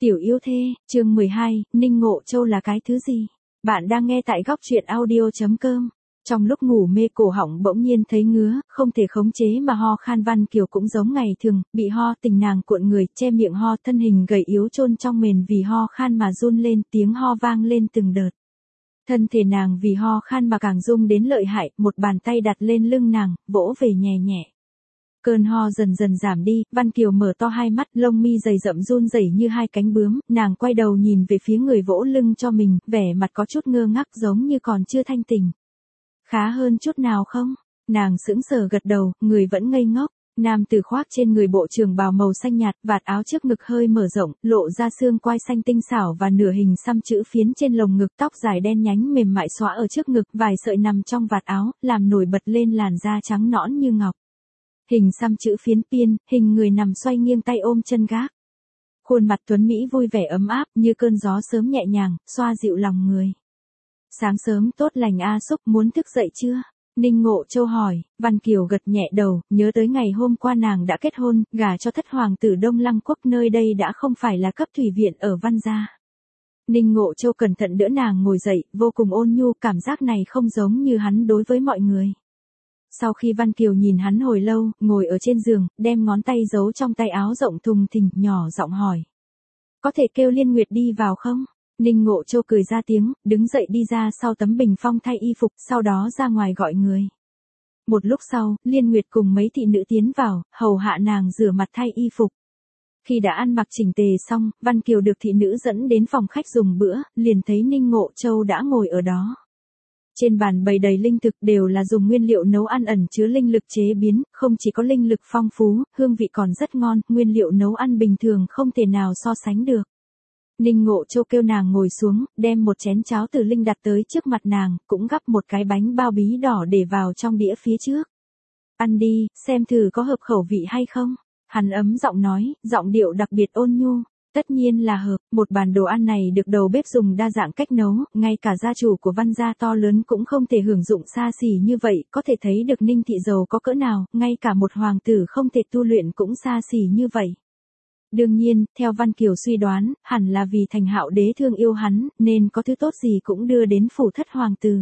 Tiểu yêu thê, chương 12, Ninh Ngộ Châu là cái thứ gì? Bạn đang nghe tại góc truyện audio.com. Trong lúc ngủ mê cổ họng bỗng nhiên thấy ngứa, không thể khống chế mà ho khan. Văn Kiều cũng giống ngày thường, bị ho tình nàng cuộn người, che miệng ho, thân hình gầy yếu chôn trong mền vì ho khan mà run lên, tiếng ho vang lên từng đợt. Thân thể nàng vì ho khan mà càng rung đến lợi hại, một bàn tay đặt lên lưng nàng, vỗ về nhẹ nhẹ. Cơn ho dần dần giảm đi, Văn Kiều mở to hai mắt, lông mi dày rậm run rẩy như hai cánh bướm, nàng quay đầu nhìn về phía người vỗ lưng cho mình, vẻ mặt có chút ngơ ngác giống như còn chưa thanh tỉnh. Khá hơn chút nào không? Nàng sững sờ gật đầu, người vẫn ngây ngốc. Nam tử khoác trên người bộ trường bào màu xanh nhạt, vạt áo trước ngực hơi mở rộng, lộ ra xương quai xanh tinh xảo và nửa hình xăm chữ phiến trên lồng ngực, tóc dài đen nhánh mềm mại xõa ở trước ngực, vài sợi nằm trong vạt áo, làm nổi bật lên làn da trắng nõn như ngọc. Hình xăm chữ phiến piên, hình người nằm xoay nghiêng tay ôm chân gác. Khuôn mặt tuấn Mỹ vui vẻ ấm áp như cơn gió sớm nhẹ nhàng, xoa dịu lòng người. Sáng sớm tốt lành A Xúc, muốn thức dậy chưa? Ninh Ngộ Châu hỏi. Văn Kiều gật nhẹ đầu, nhớ tới ngày hôm qua nàng đã kết hôn, gả cho thất hoàng tử Đông Lăng Quốc, nơi đây đã không phải là cấp thủy viện ở Văn gia. Ninh Ngộ Châu cẩn thận đỡ nàng ngồi dậy, vô cùng ôn nhu, cảm giác này không giống như hắn đối với mọi người. Sau khi Văn Kiều nhìn hắn hồi lâu, ngồi ở trên giường, đem ngón tay giấu trong tay áo rộng thùng thình, nhỏ giọng hỏi. Có thể kêu Liên Nguyệt đi vào không? Ninh Ngộ Châu cười ra tiếng, đứng dậy đi ra sau tấm bình phong thay y phục, sau đó ra ngoài gọi người. Một lúc sau, Liên Nguyệt cùng mấy thị nữ tiến vào, hầu hạ nàng rửa mặt thay y phục. Khi đã ăn mặc chỉnh tề xong, Văn Kiều được thị nữ dẫn đến phòng khách dùng bữa, liền thấy Ninh Ngộ Châu đã ngồi ở đó. Trên bàn bày đầy linh thực, đều là dùng nguyên liệu nấu ăn ẩn chứa linh lực chế biến, không chỉ có linh lực phong phú, hương vị còn rất ngon, nguyên liệu nấu ăn bình thường không thể nào so sánh được. Ninh Ngộ Châu kêu nàng ngồi xuống, đem một chén cháo từ linh đặt tới trước mặt nàng, cũng gắp một cái bánh bao bí đỏ để vào trong đĩa phía trước. Ăn đi, xem thử có hợp khẩu vị hay không. Hắn ấm giọng nói, giọng điệu đặc biệt ôn nhu. Tất nhiên là hợp, một bàn đồ ăn này được đầu bếp dùng đa dạng cách nấu, ngay cả gia chủ của Văn gia to lớn cũng không thể hưởng dụng xa xỉ như vậy, có thể thấy được Ninh thị giàu có cỡ nào, ngay cả một hoàng tử không thể tu luyện cũng xa xỉ như vậy. Đương nhiên, theo Văn Kiều suy đoán, hẳn là vì Thành Hạo Đế thương yêu hắn, nên có thứ tốt gì cũng đưa đến phủ thất hoàng tử.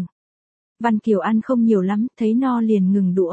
Văn Kiều ăn không nhiều lắm, thấy no liền ngừng đũa.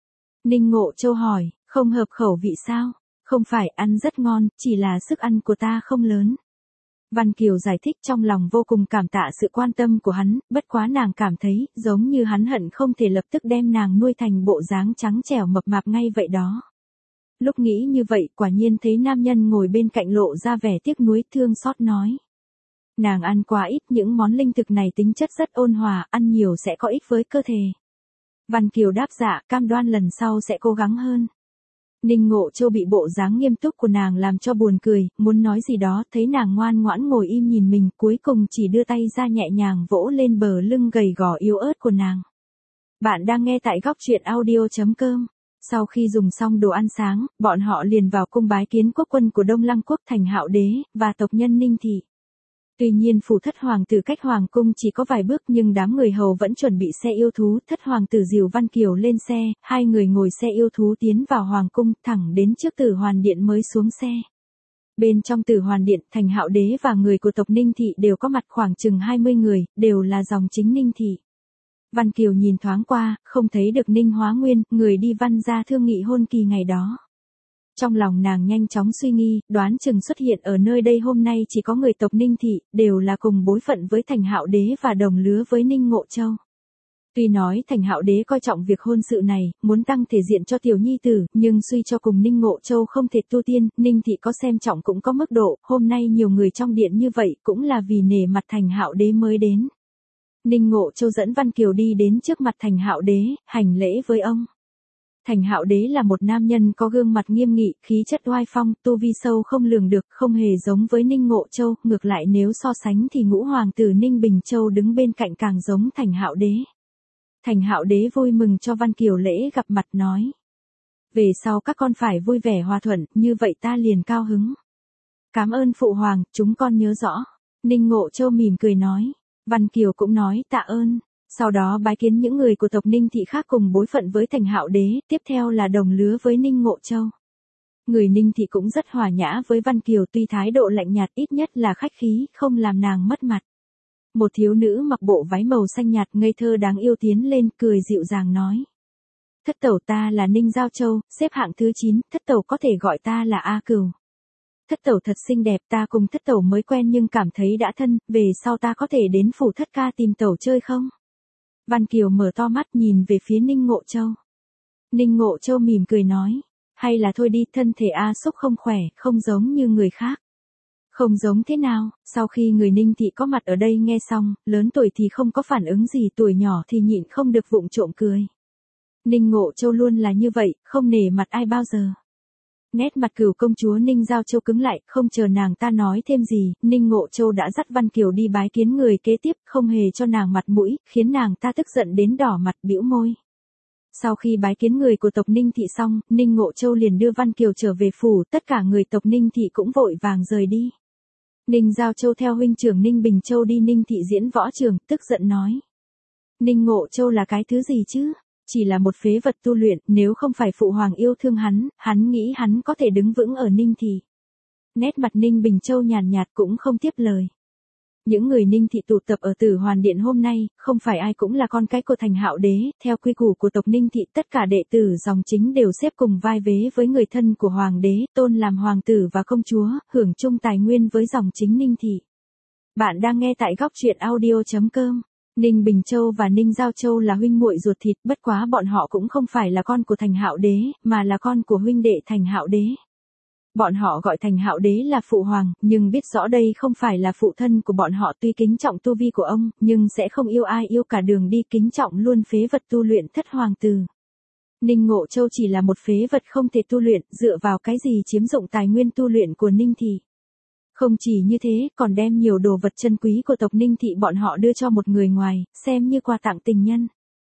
Ninh Ngộ Châu hỏi, không hợp khẩu vị sao? Không phải, ăn rất ngon, chỉ là sức ăn của ta không lớn. Văn Kiều giải thích, trong lòng vô cùng cảm tạ sự quan tâm của hắn, bất quá nàng cảm thấy, giống như hắn hận không thể lập tức đem nàng nuôi thành bộ dáng trắng trẻo mập mạp ngay vậy đó. Lúc nghĩ như vậy, quả nhiên thấy nam nhân ngồi bên cạnh lộ ra vẻ tiếc nuối thương xót nói. Nàng ăn quá ít, những món linh thực này tính chất rất ôn hòa, ăn nhiều sẽ có ích với cơ thể. Văn Kiều đáp dạ, cam đoan lần sau sẽ cố gắng hơn. Ninh Ngộ Châu bị bộ dáng nghiêm túc của nàng làm cho buồn cười, muốn nói gì đó, thấy nàng ngoan ngoãn ngồi im nhìn mình, cuối cùng chỉ đưa tay ra nhẹ nhàng vỗ lên bờ lưng gầy gò yếu ớt của nàng. Bạn đang nghe tại góc truyện audio.com. Sau khi dùng xong đồ ăn sáng, bọn họ liền vào cung bái kiến quốc quân của Đông Lăng Quốc Thành Hạo Đế, và tộc nhân Ninh thị. Tuy nhiên phủ thất hoàng tử cách hoàng cung chỉ có vài bước, nhưng đám người hầu vẫn chuẩn bị xe yêu thú, thất hoàng tử dìu Văn Kiều lên xe, hai người ngồi xe yêu thú tiến vào hoàng cung, thẳng đến trước Tử Hoàn Điện mới xuống xe. Bên trong Tử Hoàn Điện, Thành Hạo Đế và người của tộc Ninh thị đều có mặt, khoảng chừng 20 người, đều là dòng chính Ninh thị. Văn Kiều nhìn thoáng qua, không thấy được Ninh Hóa Nguyên, người đi Văn gia thương nghị hôn kỳ ngày đó. Trong lòng nàng nhanh chóng suy nghi, đoán chừng xuất hiện ở nơi đây hôm nay chỉ có người tộc Ninh thị, đều là cùng bối phận với Thành Hạo Đế và đồng lứa với Ninh Ngộ Châu. Tuy nói Thành Hạo Đế coi trọng việc hôn sự này, muốn tăng thể diện cho tiểu nhi tử, nhưng suy cho cùng Ninh Ngộ Châu không thể tu tiên, Ninh thị có xem trọng cũng có mức độ, hôm nay nhiều người trong điện như vậy cũng là vì nể mặt Thành Hạo Đế mới đến. Ninh Ngộ Châu dẫn Văn Kiều đi đến trước mặt Thành Hạo Đế, hành lễ với ông. Thành Hạo Đế là một nam nhân có gương mặt nghiêm nghị, khí chất oai phong, tu vi sâu không lường được, không hề giống với Ninh Ngộ Châu, ngược lại nếu so sánh thì ngũ hoàng tử Ninh Bình Châu đứng bên cạnh càng giống Thành Hạo Đế. Thành Hạo Đế vui mừng cho Văn Kiều lễ gặp mặt nói. Về sau các con phải vui vẻ hòa thuận, như vậy ta liền cao hứng. Cảm ơn phụ hoàng, chúng con nhớ rõ. Ninh Ngộ Châu mỉm cười nói. Văn Kiều cũng nói tạ ơn. Sau đó bái kiến những người của tộc Ninh thị khác cùng bối phận với Thành Hạo Đế, tiếp theo là đồng lứa với Ninh Ngộ Châu. Người Ninh Thị cũng rất hòa nhã với Văn Kiều, tuy thái độ lạnh nhạt ít nhất là khách khí, không làm nàng mất mặt. Một thiếu nữ mặc bộ váy màu xanh nhạt ngây thơ đáng yêu tiến lên cười dịu dàng nói. Thất tẩu, ta là Ninh Giao Châu, xếp hạng thứ 9, thất tẩu có thể gọi ta là A Cửu. Thất tẩu thật xinh đẹp, ta cùng thất tẩu mới quen nhưng cảm thấy đã thân, về sau ta có thể đến phủ thất ca tìm tẩu chơi không? Văn Kiều mở to mắt nhìn về phía Ninh Ngộ Châu. Ninh Ngộ Châu mỉm cười nói, hay là thôi đi, thân thể A Xúc không khỏe, không giống như người khác. Không giống thế nào? Sau khi người Ninh Thị có mặt ở đây nghe xong, lớn tuổi thì không có phản ứng gì, tuổi nhỏ thì nhịn không được vụng trộm cười. Ninh Ngộ Châu luôn là như vậy, không nể mặt ai bao giờ. Nét mặt Cửu công chúa Ninh Giao Châu cứng lại, không chờ nàng ta nói thêm gì, Ninh Ngộ Châu đã dắt Văn Kiều đi bái kiến người kế tiếp, không hề cho nàng mặt mũi, khiến nàng ta tức giận đến đỏ mặt bĩu môi. Sau khi bái kiến người của tộc Ninh Thị xong, Ninh Ngộ Châu liền đưa Văn Kiều trở về phủ, tất cả người tộc Ninh Thị cũng vội vàng rời đi. Ninh Giao Châu theo huynh trưởng Ninh Bình Châu đi Ninh Thị diễn võ trường, tức giận nói. Ninh Ngộ Châu là cái thứ gì chứ? Chỉ là một phế vật tu luyện, nếu không phải phụ hoàng yêu thương hắn nghĩ hắn có thể đứng vững ở Ninh Thị. Nét mặt Ninh Bình Châu nhàn nhạt cũng không tiếp lời. Những người Ninh Thị tụ tập ở Tử Hoàn Điện hôm nay, không phải ai cũng là con cái của Thành Hạo Đế, theo quy củ của tộc Ninh Thị tất cả đệ tử dòng chính đều xếp cùng vai vế với người thân của Hoàng đế, tôn làm hoàng tử và công chúa, hưởng chung tài nguyên với dòng chính Ninh Thị. Bạn đang nghe tại góc truyện audio.com. Ninh Bình Châu và Ninh Giao Châu là huynh muội ruột thịt, bất quá bọn họ cũng không phải là con của Thành Hạo Đế, mà là con của huynh đệ Thành Hạo Đế. Bọn họ gọi Thành Hạo Đế là phụ hoàng, nhưng biết rõ đây không phải là phụ thân của bọn họ, tuy kính trọng tu vi của ông, nhưng sẽ không yêu ai yêu cả đường đi, kính trọng luôn phế vật tu luyện thất hoàng tử. Ninh Ngộ Châu chỉ là một phế vật không thể tu luyện, dựa vào cái gì chiếm dụng tài nguyên tu luyện của Ninh Thị. Không chỉ như thế, còn đem nhiều đồ vật chân quý của tộc Ninh Thị bọn họ đưa cho một người ngoài, xem như quà tặng tình nhân.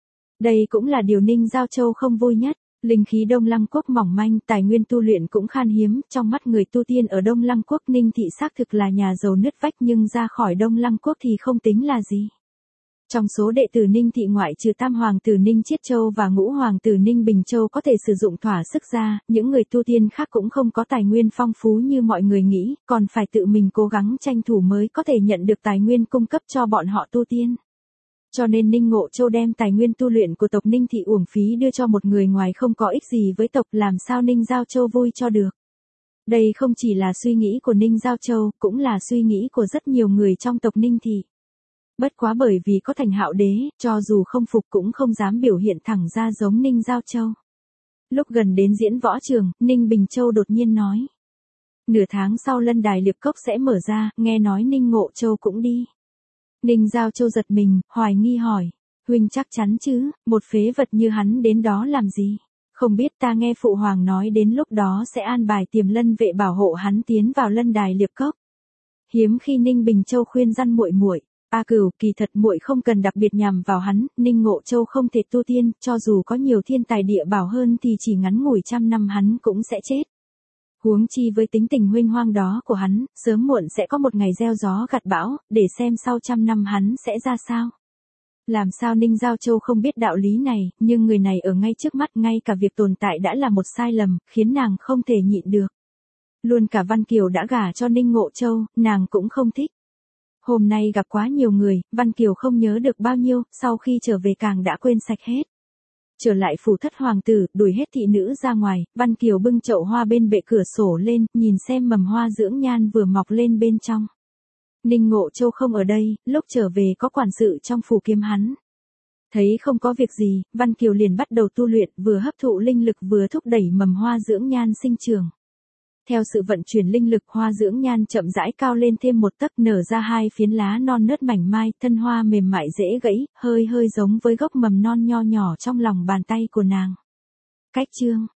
Đây cũng là điều Ninh Giao Châu không vui nhất. Linh khí Đông Lăng Quốc mỏng manh, tài nguyên tu luyện cũng khan hiếm, trong mắt người tu tiên ở Đông Lăng Quốc Ninh Thị xác thực là nhà giàu nứt vách, nhưng ra khỏi Đông Lăng Quốc thì không tính là gì. Trong số đệ tử Ninh Thị ngoại trừ Tam Hoàng tử Ninh Chiết Châu và Ngũ Hoàng tử Ninh Bình Châu có thể sử dụng thỏa sức ra, những người tu tiên khác cũng không có tài nguyên phong phú như mọi người nghĩ, còn phải tự mình cố gắng tranh thủ mới có thể nhận được tài nguyên cung cấp cho bọn họ tu tiên. Cho nên Ninh Ngộ Châu đem tài nguyên tu luyện của tộc Ninh Thị uổng phí đưa cho một người ngoài không có ích gì với tộc, làm sao Ninh Giao Châu vui cho được. Đây không chỉ là suy nghĩ của Ninh Giao Châu, cũng là suy nghĩ của rất nhiều người trong tộc Ninh Thị. Bất quá bởi vì có Thành Hạo Đế, cho dù không phục cũng không dám biểu hiện thẳng ra giống Ninh Giao Châu. Lúc gần đến diễn võ trường, Ninh Bình Châu đột nhiên nói. Nửa tháng sau Lân Đài Liệp Cốc sẽ mở ra, nghe nói Ninh Ngộ Châu cũng đi. Ninh Giao Châu giật mình, hoài nghi hỏi. Huynh chắc chắn chứ, một phế vật như hắn đến đó làm gì? Không biết, ta nghe phụ hoàng nói đến lúc đó sẽ an bài Tiềm Lân vệ bảo hộ hắn tiến vào Lân Đài Liệp Cốc. Hiếm khi Ninh Bình Châu khuyên răn muội muội. A Cửu, kỳ thật muội không cần đặc biệt nhằm vào hắn, Ninh Ngộ Châu không thể tu tiên, cho dù có nhiều thiên tài địa bảo hơn thì chỉ ngắn ngủi 100 năm hắn cũng sẽ chết. Huống chi với tính tình huênh hoang đó của hắn, sớm muộn sẽ có một ngày gieo gió gặt bão, để xem sau 100 năm hắn sẽ ra sao. Làm sao Ninh Giao Châu không biết đạo lý này, nhưng người này ở ngay trước mắt, ngay cả việc tồn tại đã là một sai lầm, khiến nàng không thể nhịn được. Luôn cả Văn Kiều đã gả cho Ninh Ngộ Châu, nàng cũng không thích. Hôm nay gặp quá nhiều người, Văn Kiều không nhớ được bao nhiêu, sau khi trở về càng đã quên sạch hết. Trở lại phủ thất hoàng tử, đuổi hết thị nữ ra ngoài, Văn Kiều bưng chậu hoa bên bệ cửa sổ lên, nhìn xem mầm hoa dưỡng nhan vừa mọc lên bên trong. Ninh Ngộ Châu không ở đây, lúc trở về có quản sự trong phủ kiếm hắn. Thấy không có việc gì, Văn Kiều liền bắt đầu tu luyện, vừa hấp thụ linh lực vừa thúc đẩy mầm hoa dưỡng nhan sinh trưởng. Theo sự vận chuyển linh lực, hoa dưỡng nhan chậm rãi cao lên thêm một tấc, nở ra 2 phiến lá non nớt mảnh mai, thân hoa mềm mại dễ gãy, hơi giống với gốc mầm non nho nhỏ trong lòng bàn tay của nàng. Cách chương